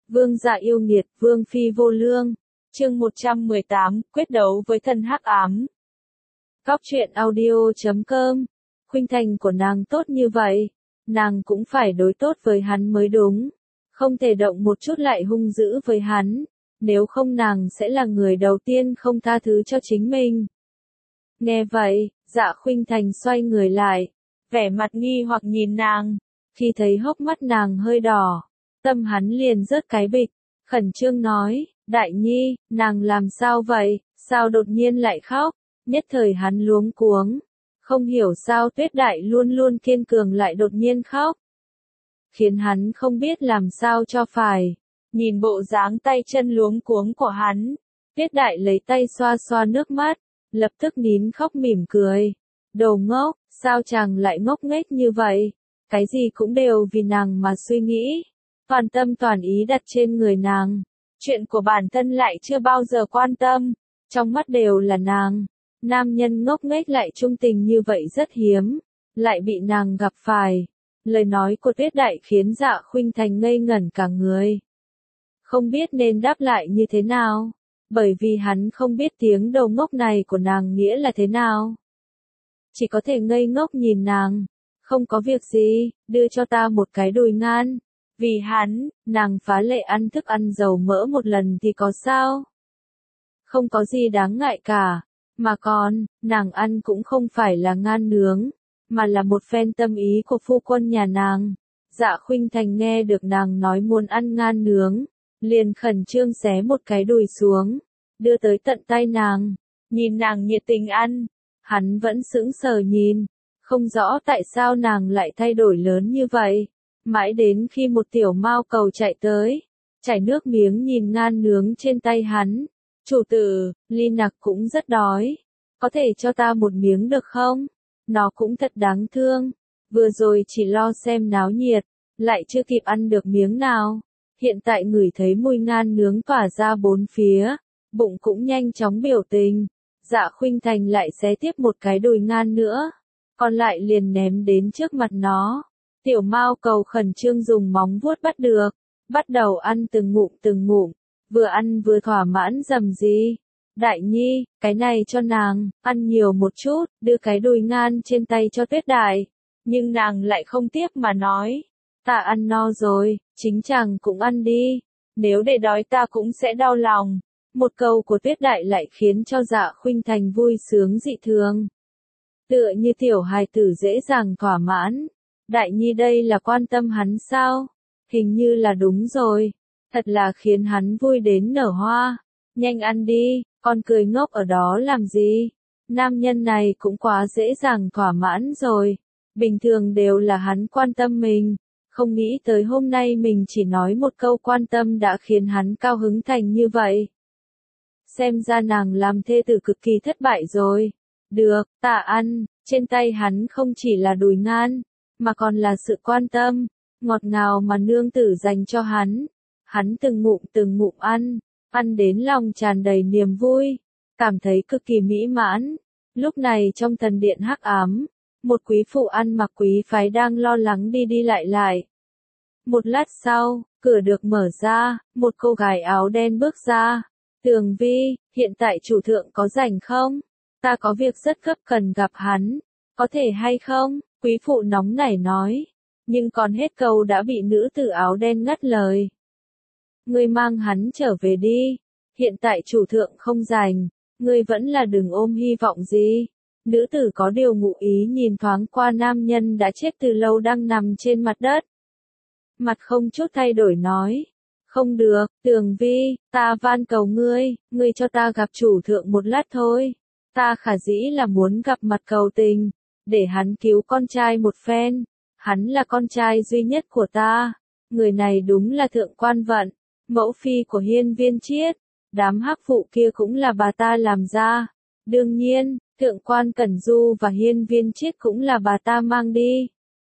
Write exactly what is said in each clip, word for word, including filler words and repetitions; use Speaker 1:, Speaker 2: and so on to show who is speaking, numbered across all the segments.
Speaker 1: Vương dạ yêu nghiệt, vương phi vô lương. Chương một trăm mười tám, quyết đấu với thân hắc ám. Cóc truyện audio chấm com. Khuynh thành của nàng tốt như vậy, nàng cũng phải đối tốt với hắn mới đúng. Không thể động một chút lại hung dữ với hắn, nếu không nàng sẽ là người đầu tiên không tha thứ cho chính mình. Nghe vậy, Dạ Khuynh Thành xoay người lại, vẻ mặt nghi hoặc nhìn nàng. Khi thấy hốc mắt nàng hơi đỏ, tâm hắn liền rớt cái bịch, khẩn trương nói, Đại Nhi, nàng làm sao vậy, sao đột nhiên lại khóc? Nhất thời hắn luống cuống, không hiểu sao Tuyết Đại luôn luôn kiên cường lại đột nhiên khóc, khiến hắn không biết làm sao cho phải. Nhìn bộ dáng tay chân luống cuống của hắn, Tuyết Đại lấy tay xoa xoa nước mắt, lập tức nín khóc mỉm cười. Đồ ngốc, sao chàng lại ngốc nghếch như vậy? Cái gì cũng đều vì nàng mà suy nghĩ, toàn tâm toàn ý đặt trên người nàng. Chuyện của bản thân lại chưa bao giờ quan tâm, trong mắt đều là nàng. Nam nhân ngốc nghếch lại trung tình như vậy rất hiếm, lại bị nàng gặp phải. Lời nói của Tuyết Đại khiến Dạ Khuynh Thành ngây ngẩn cả người, không biết nên đáp lại như thế nào, bởi vì hắn không biết tiếng đầu ngốc này của nàng nghĩa là thế nào. Chỉ có thể ngây ngốc nhìn nàng. Không có việc gì, đưa cho ta một cái đùi ngan. Vì hắn, nàng phá lệ ăn thức ăn dầu mỡ một lần thì có sao? Không có gì đáng ngại cả. Mà còn, nàng ăn cũng không phải là ngan nướng, mà là một phen tâm ý của phu quân nhà nàng. Dạ Khuynh Thành nghe được nàng nói muốn ăn ngan nướng, liền khẩn trương xé một cái đùi xuống, đưa tới tận tay nàng. Nhìn nàng nhiệt tình ăn, hắn vẫn sững sờ nhìn, không rõ tại sao nàng lại thay đổi lớn như vậy. Mãi đến khi một tiểu mao cầu chạy tới, chảy nước miếng nhìn ngan nướng trên tay hắn. Chủ tử, Ly Nặc cũng rất đói, có thể cho ta một miếng được không? Nó cũng thật đáng thương, vừa rồi chỉ lo xem náo nhiệt, lại chưa kịp ăn được miếng nào. Hiện tại ngửi thấy mùi ngan nướng tỏa ra bốn phía, bụng cũng nhanh chóng biểu tình. Dạ Khuynh Thành lại xé tiếp một cái đùi ngan nữa, còn lại liền ném đến trước mặt nó. Tiểu mao cầu khẩn trương dùng móng vuốt bắt được, bắt đầu ăn từng ngụm từng ngụm, vừa ăn vừa thỏa mãn rầm rì. Đại Nhi, cái này cho nàng, ăn nhiều một chút, đưa cái đùi ngan trên tay cho Tuyết Đại. Nhưng nàng lại không tiếc mà nói, ta ăn no rồi, chính chàng cũng ăn đi, nếu để đói ta cũng sẽ đau lòng. Một câu của Tuyết Đại lại khiến cho Dạ Khuynh Thành vui sướng dị thường, tựa như tiểu hài tử dễ dàng thỏa mãn. Đại Nhi đây là quan tâm hắn sao? Hình như là đúng rồi, thật là khiến hắn vui đến nở hoa. Nhanh ăn đi, con cười ngốc ở đó làm gì? Nam nhân này cũng quá dễ dàng thỏa mãn rồi, bình thường đều là hắn quan tâm mình, không nghĩ tới hôm nay mình chỉ nói một câu quan tâm đã khiến hắn cao hứng thành như vậy. Xem ra nàng làm thê tử cực kỳ thất bại rồi. Được, ta ăn. Trên tay hắn không chỉ là đùi ngan, mà còn là sự quan tâm, ngọt ngào mà nương tử dành cho hắn. Hắn từng ngụm từng ngụm ăn, ăn đến lòng tràn đầy niềm vui, cảm thấy cực kỳ mỹ mãn. Lúc này trong thần điện hắc ám, một quý phụ ăn mặc quý phái đang lo lắng đi đi lại lại. Một lát sau, cửa được mở ra, một cô gái áo đen bước ra. Tường Vi, hiện tại chủ thượng có rảnh không? Ta có việc rất gấp cần gặp hắn, có thể hay không? Quý phụ nóng nảy nói, nhưng còn hết câu đã bị nữ tử áo đen ngắt lời. Ngươi mang hắn trở về đi, hiện tại chủ thượng không rảnh, ngươi vẫn là đừng ôm hy vọng gì. Nữ tử có điều ngụ ý nhìn thoáng qua nam nhân đã chết từ lâu đang nằm trên mặt đất. Mặt không chút thay đổi nói, không được, Tường Vi, ta van cầu ngươi, ngươi cho ta gặp chủ thượng một lát thôi. Ta khả dĩ là muốn gặp mặt cầu tình, để hắn cứu con trai một phen. Hắn là con trai duy nhất của ta. Người này đúng là thượng quan vận, mẫu phi của Hiên Viên Triết. Đám hắc phụ kia cũng là bà ta làm ra. Đương nhiên, thượng quan Cẩn Du và Hiên Viên Triết cũng là bà ta mang đi.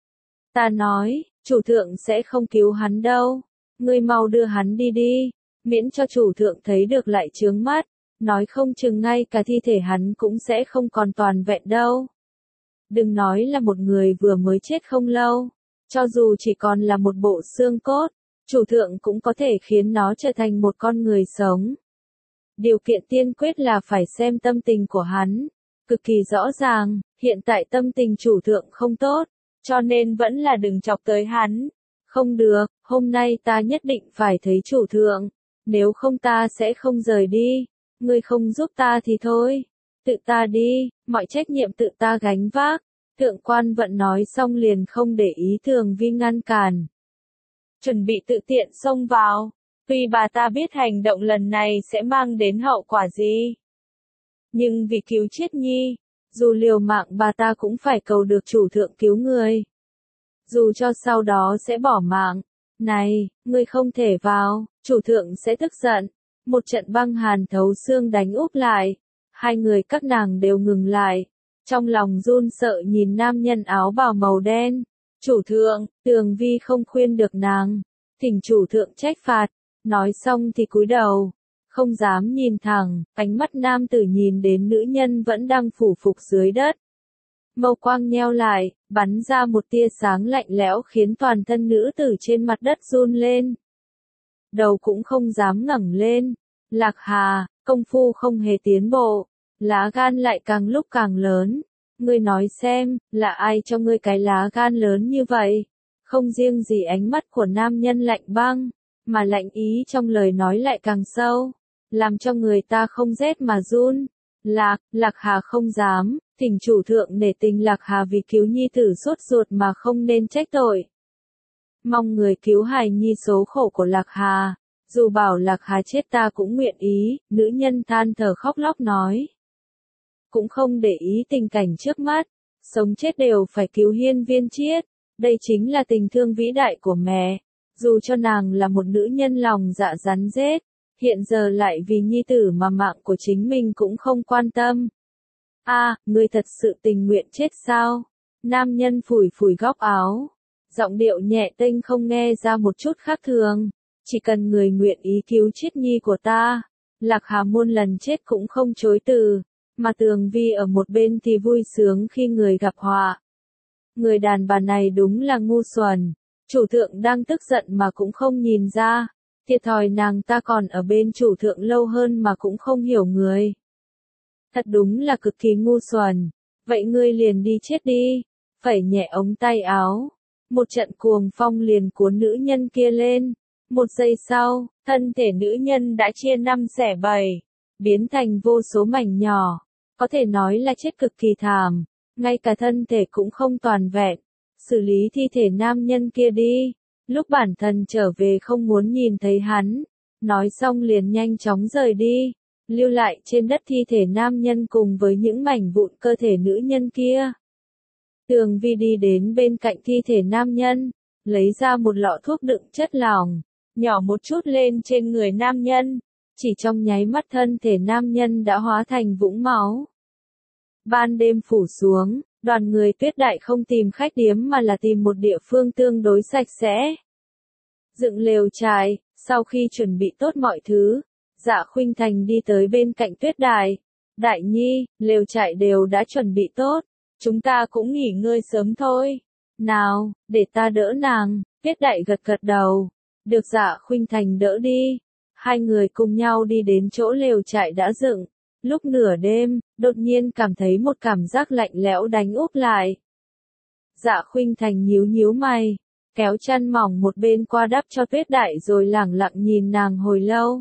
Speaker 1: Ta nói, chủ thượng sẽ không cứu hắn đâu. Ngươi mau đưa hắn đi đi, miễn cho chủ thượng thấy được lại chướng mắt. Nói không chừng ngay cả thi thể hắn cũng sẽ không còn toàn vẹn đâu. Đừng nói là một người vừa mới chết không lâu, cho dù chỉ còn là một bộ xương cốt, chủ thượng cũng có thể khiến nó trở thành một con người sống. Điều kiện tiên quyết là phải xem tâm tình của hắn. Cực kỳ rõ ràng, hiện tại tâm tình chủ thượng không tốt, cho nên vẫn là đừng chọc tới hắn. Không được, hôm nay ta nhất định phải thấy chủ thượng, nếu không ta sẽ không rời đi. Ngươi không giúp ta thì thôi, tự ta đi, mọi trách nhiệm tự ta gánh vác. Thượng quan Vận nói xong liền không để ý Thường Vi ngăn cản. Chuẩn bị tự tiện xông vào, tuy bà ta biết hành động lần này sẽ mang đến hậu quả gì. Nhưng vì cứu Chiết Nhi, dù liều mạng bà ta cũng phải cầu được chủ thượng cứu người. Dù cho sau đó sẽ bỏ mạng. Này, ngươi không thể vào, chủ thượng sẽ tức giận. Một trận băng hàn thấu xương đánh úp lại. Hai người các nàng đều ngừng lại. Trong lòng run sợ nhìn nam nhân áo bào màu đen. Chủ thượng, Tường Vi không khuyên được nàng. Thỉnh chủ thượng trách phạt. Nói xong thì cúi đầu. Không dám nhìn thẳng, ánh mắt nam tử nhìn đến nữ nhân vẫn đang phủ phục dưới đất. Mâu quang nheo lại, bắn ra một tia sáng lạnh lẽo khiến toàn thân nữ tử trên mặt đất run lên. Đầu cũng không dám ngẩng lên. Lạc Hà, công phu không hề tiến bộ, lá gan lại càng lúc càng lớn. Ngươi nói xem, là ai cho ngươi cái lá gan lớn như vậy? Không riêng gì ánh mắt của nam nhân lạnh băng, mà lạnh ý trong lời nói lại càng sâu, làm cho người ta không rét mà run. Lạc, Lạc Hà không dám, thỉnh chủ thượng nể tình Lạc Hà vì cứu nhi tử sốt ruột mà không nên trách tội. Mong người cứu hài nhi số khổ của Lạc Hà, dù bảo Lạc Hà chết ta cũng nguyện ý, nữ nhân than thở khóc lóc nói. Cũng không để ý tình cảnh trước mắt, sống chết đều phải cứu Hiên Viên Triết, đây chính là tình thương vĩ đại của mẹ, dù cho nàng là một nữ nhân lòng dạ rắn rết, hiện giờ lại vì nhi tử mà mạng của chính mình cũng không quan tâm. A, à, ngươi thật sự tình nguyện chết sao? Nam nhân phủi phủi góc áo, giọng điệu nhẹ tênh không nghe ra một chút khác thường, chỉ cần người nguyện ý cứu Chiết Nhi của ta, Lạc Hà muôn lần chết cũng không chối từ, mà Tường Vi ở một bên thì vui sướng khi người gặp họa. Người đàn bà này đúng là ngu xuẩn, chủ thượng đang tức giận mà cũng không nhìn ra. Thiệt thòi nàng ta còn ở bên chủ thượng lâu hơn mà cũng không hiểu người. Thật đúng là cực kỳ ngu xuẩn. Vậy ngươi liền đi chết đi. Phẩy nhẹ ống tay áo. Một trận cuồng phong liền cuốn nữ nhân kia lên. Một giây sau, thân thể nữ nhân đã chia năm xẻ bảy, biến thành vô số mảnh nhỏ. Có thể nói là chết cực kỳ thảm. Ngay cả thân thể cũng không toàn vẹn. Xử lý thi thể nam nhân kia đi. Lúc bản thân trở về không muốn nhìn thấy hắn, nói xong liền nhanh chóng rời đi, lưu lại trên đất thi thể nam nhân cùng với những mảnh vụn cơ thể nữ nhân kia. Tường Vi đi đến bên cạnh thi thể nam nhân, lấy ra một lọ thuốc đựng chất lỏng, nhỏ một chút lên trên người nam nhân, chỉ trong nháy mắt thân thể nam nhân đã hóa thành vũng máu. Ban đêm phủ xuống. Đoàn người Tuyết Đại không tìm khách điếm mà là tìm một địa phương tương đối sạch sẽ. Dựng lều trại, sau khi chuẩn bị tốt mọi thứ, Dạ Khuynh Thành đi tới bên cạnh Tuyết Đại. Đại Nhi, lều trại đều đã chuẩn bị tốt, chúng ta cũng nghỉ ngơi sớm thôi. Nào, để ta đỡ nàng, Tuyết Đại gật gật đầu. Được Dạ Khuynh Thành đỡ đi. Hai người cùng nhau đi đến chỗ lều trại đã dựng. Lúc nửa đêm, đột nhiên cảm thấy một cảm giác lạnh lẽo đánh úp lại. Dạ Khuynh Thành nhíu nhíu mày, kéo chăn mỏng một bên qua đắp cho Tuyết Đại rồi lẳng lặng nhìn nàng hồi lâu.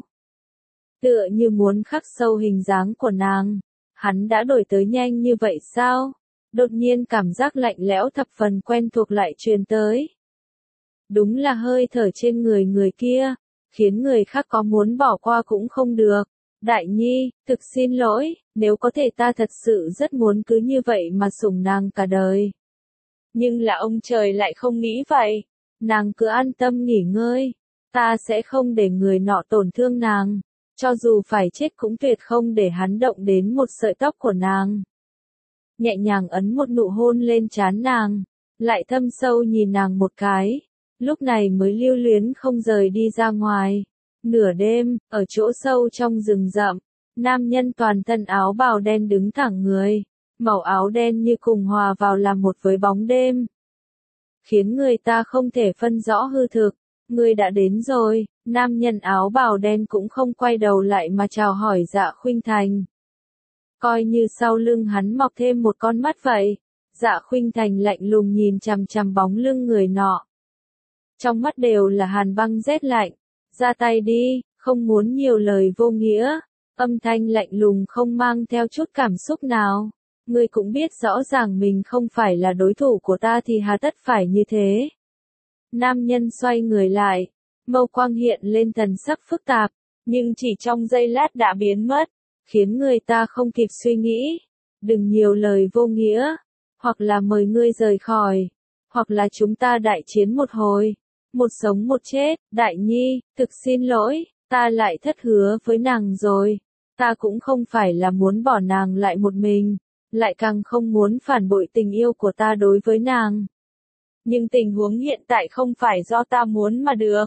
Speaker 1: Tựa như muốn khắc sâu hình dáng của nàng, hắn đã đổi tới nhanh như vậy sao? Đột nhiên cảm giác lạnh lẽo thập phần quen thuộc lại truyền tới. Đúng là hơi thở trên người người kia, khiến người khác có muốn bỏ qua cũng không được. Đại Nhi, thực xin lỗi, nếu có thể ta thật sự rất muốn cứ như vậy mà sủng nàng cả đời. Nhưng là ông trời lại không nghĩ vậy. Nàng cứ an tâm nghỉ ngơi. Ta sẽ không để người nọ tổn thương nàng. Cho dù phải chết cũng tuyệt không để hắn động đến một sợi tóc của nàng. Nhẹ nhàng ấn một nụ hôn lên trán nàng. Lại thâm sâu nhìn nàng một cái. Lúc này mới lưu luyến không rời đi ra ngoài. Nửa đêm, ở chỗ sâu trong rừng rậm, nam nhân toàn thân áo bào đen đứng thẳng người, màu áo đen như cùng hòa vào làm một với bóng đêm, khiến người ta không thể phân rõ hư thực. Ngươi đã đến rồi, nam nhân áo bào đen cũng không quay đầu lại mà chào hỏi Dạ Khuynh Thành. Coi như sau lưng hắn mọc thêm một con mắt vậy. Dạ Khuynh Thành lạnh lùng nhìn chằm chằm bóng lưng người nọ. Trong mắt đều là hàn băng rét lạnh. Ra tay đi, không muốn nhiều lời vô nghĩa. Âm thanh lạnh lùng không mang theo chút cảm xúc nào. Ngươi cũng biết rõ ràng mình không phải là đối thủ của ta thì hà tất phải như thế. Nam nhân xoay người lại. Mâu quang hiện lên thần sắc phức tạp. Nhưng chỉ trong giây lát đã biến mất. Khiến người ta không kịp suy nghĩ. Đừng nhiều lời vô nghĩa. Hoặc là mời ngươi rời khỏi. Hoặc là chúng ta đại chiến một hồi. Một sống một chết. Đại nhi, thực xin lỗi. Ta lại thất hứa với nàng rồi. Ta cũng không phải là muốn bỏ nàng lại một mình. Lại càng không muốn phản bội tình yêu của ta đối với nàng. Nhưng tình huống hiện tại không phải do ta muốn mà được.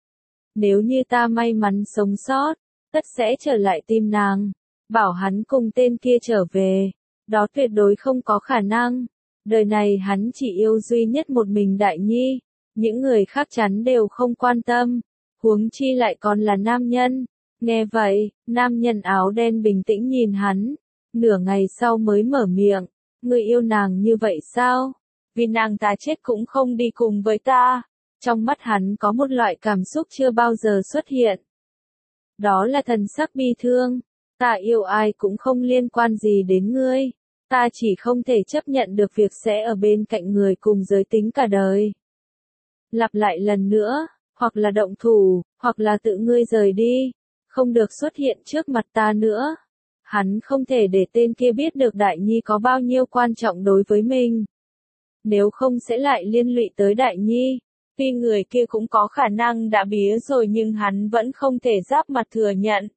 Speaker 1: Nếu như ta may mắn sống sót, tất sẽ trở lại tìm nàng. Bảo hắn cùng tên kia trở về. Đó tuyệt đối không có khả năng. Đời này hắn chỉ yêu duy nhất một mình Đại Nhi. Những người khác chắn đều không quan tâm. Huống chi lại còn là nam nhân. Nghe vậy, nam nhân áo đen bình tĩnh nhìn hắn. Nửa ngày sau mới mở miệng. Ngươi yêu nàng như vậy sao? Vì nàng ta chết cũng không đi cùng với ta. Trong mắt hắn có một loại cảm xúc chưa bao giờ xuất hiện. Đó là thần sắc bi thương. Ta yêu ai cũng không liên quan gì đến ngươi. Ta chỉ không thể chấp nhận được việc sẽ ở bên cạnh người cùng giới tính cả đời. Lặp lại lần nữa, hoặc là động thủ, hoặc là tự ngươi rời đi. Không được xuất hiện trước mặt ta nữa. Hắn không thể để tên kia biết được Đại Nhi có bao nhiêu quan trọng đối với mình. Nếu không sẽ lại liên lụy tới Đại Nhi. Tuy người kia cũng có khả năng đã bía rồi nhưng hắn vẫn không thể giáp mặt thừa nhận.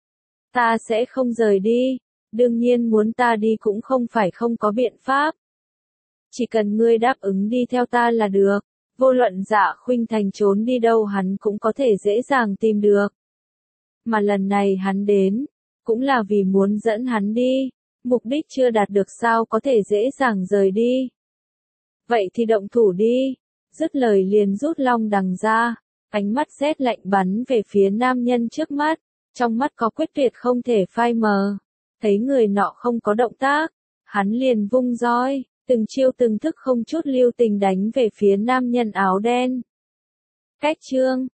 Speaker 1: Ta sẽ không rời đi. Đương nhiên muốn ta đi cũng không phải không có biện pháp. Chỉ cần ngươi đáp ứng đi theo ta là được. Vô luận Dạ Khuynh Thành trốn đi đâu hắn cũng có thể dễ dàng tìm được. Mà lần này hắn đến, cũng là vì muốn dẫn hắn đi. Mục đích chưa đạt được sao có thể dễ dàng rời đi. Vậy thì động thủ đi. Dứt lời liền rút long đằng ra. Ánh mắt rét lạnh bắn về phía nam nhân trước mắt. Trong mắt có quyết tuyệt không thể phai mờ. Thấy người nọ không có động tác. Hắn liền vung roi. Từng chiêu từng thức không chút lưu tình đánh về phía nam nhân áo đen. Cách chương